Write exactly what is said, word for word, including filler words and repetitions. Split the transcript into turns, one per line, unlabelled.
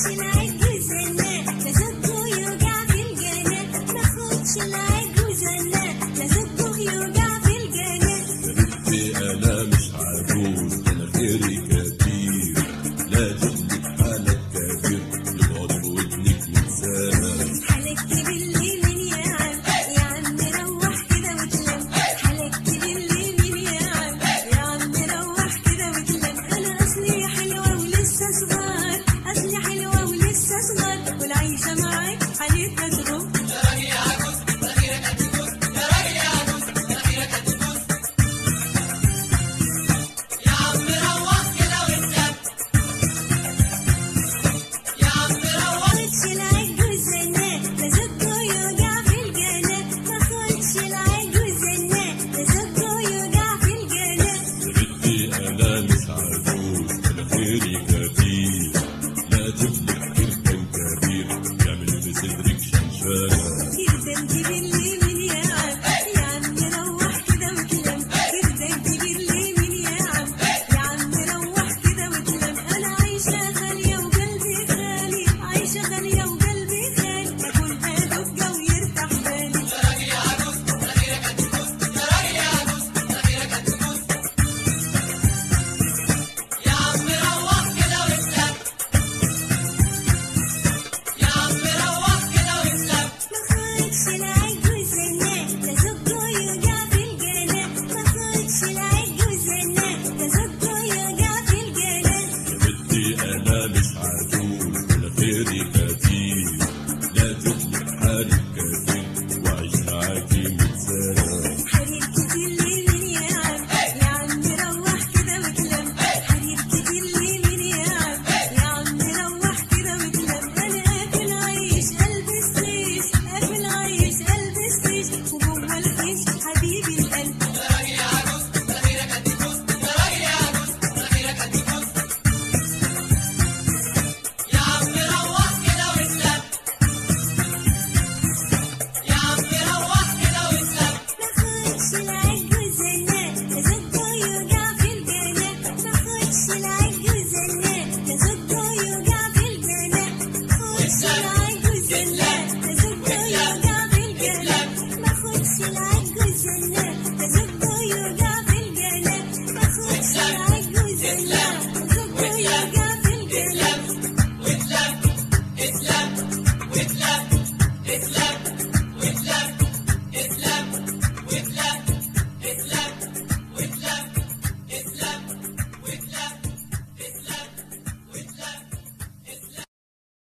أنا مش عجوز، أنا خيري كتير، لازم لك حالك كبير، يقعد ودنك متسامر.
حالك باليمين يا عم، يا عم روح كده وتلم، حالك باليمين يا عم، يا عم روح كده وتلم. أنا أصلي حلوة ولسه صغار، أصلي حلوة ولسه صغار، والعيشة معاك حالتها تغم.
يا راجل يا عجوز، مناخيرك هتجوز، يا راجل يا عجوز، مناخيرك هتجوز. يا عم روح كده وتلم، يا عم روح.
ماخدش العجوز زناق، لا زقه يوجع في الجناب، ماخدش العجوز زناق، لا زقه يوجع في الجناب.
بنتي أنا مش عجوز، أنا خيري كتير، لازم لك كركن كبير، يعمل في صدرك شنشانة.
كردان باليمين يا عم، يا عم روح كده وتلم، كردان باليمين يا عم، يا عم روح كده وتلم. أنا عايشة غالية وقلبي خالي، عايشة غالية وقلبي خالي، أكلها دقة ويرتاح بالي.
يا راجل يا عجوز، مناخيرك هتجوز، يا راجل يا عجوز، مناخيرك هتجوز. يا عم روح كده وتلم، يا عم روح كده وتلم.
ماخدش العجوز زناق، لا زقه يوجع في الجناب، ماخدش العجوز زناق، لا زقه يوجع في الجناب.
بنتي أنا مش عجوز، أنا خيري كتير، لازم لك حالك كبير، وعيش معاكي متسامر.
حبيبتي باليمين يا عم، يا عم روح كده وتلم، حبيبتي باليمين يا عم، يا عم روح كده وتلم. أنا آكل عيش ألبس ريش، آكل عيش ألبس ريش، وجوه الريش حبيبي القلب.
يا راجل يا عجوز، مناخيرك هتجوز، يا راجل يا عجوز، مناخيرك هتجوز. يا عم روح كده وتلم، يا عم روح كده وتلم.
ماخدش العجوز زناق، لا زقه يوجع في الجناب، ماخدش العجوز زناق، لا زقه يوجع في الجناب. ماخدش العجوز زناق، لا زقه يوجع في الجناب، ماخدش العجوز زناق، لا زقه يوجع في الجناب، ماخدش العجوز زناق، لا زقه يوجع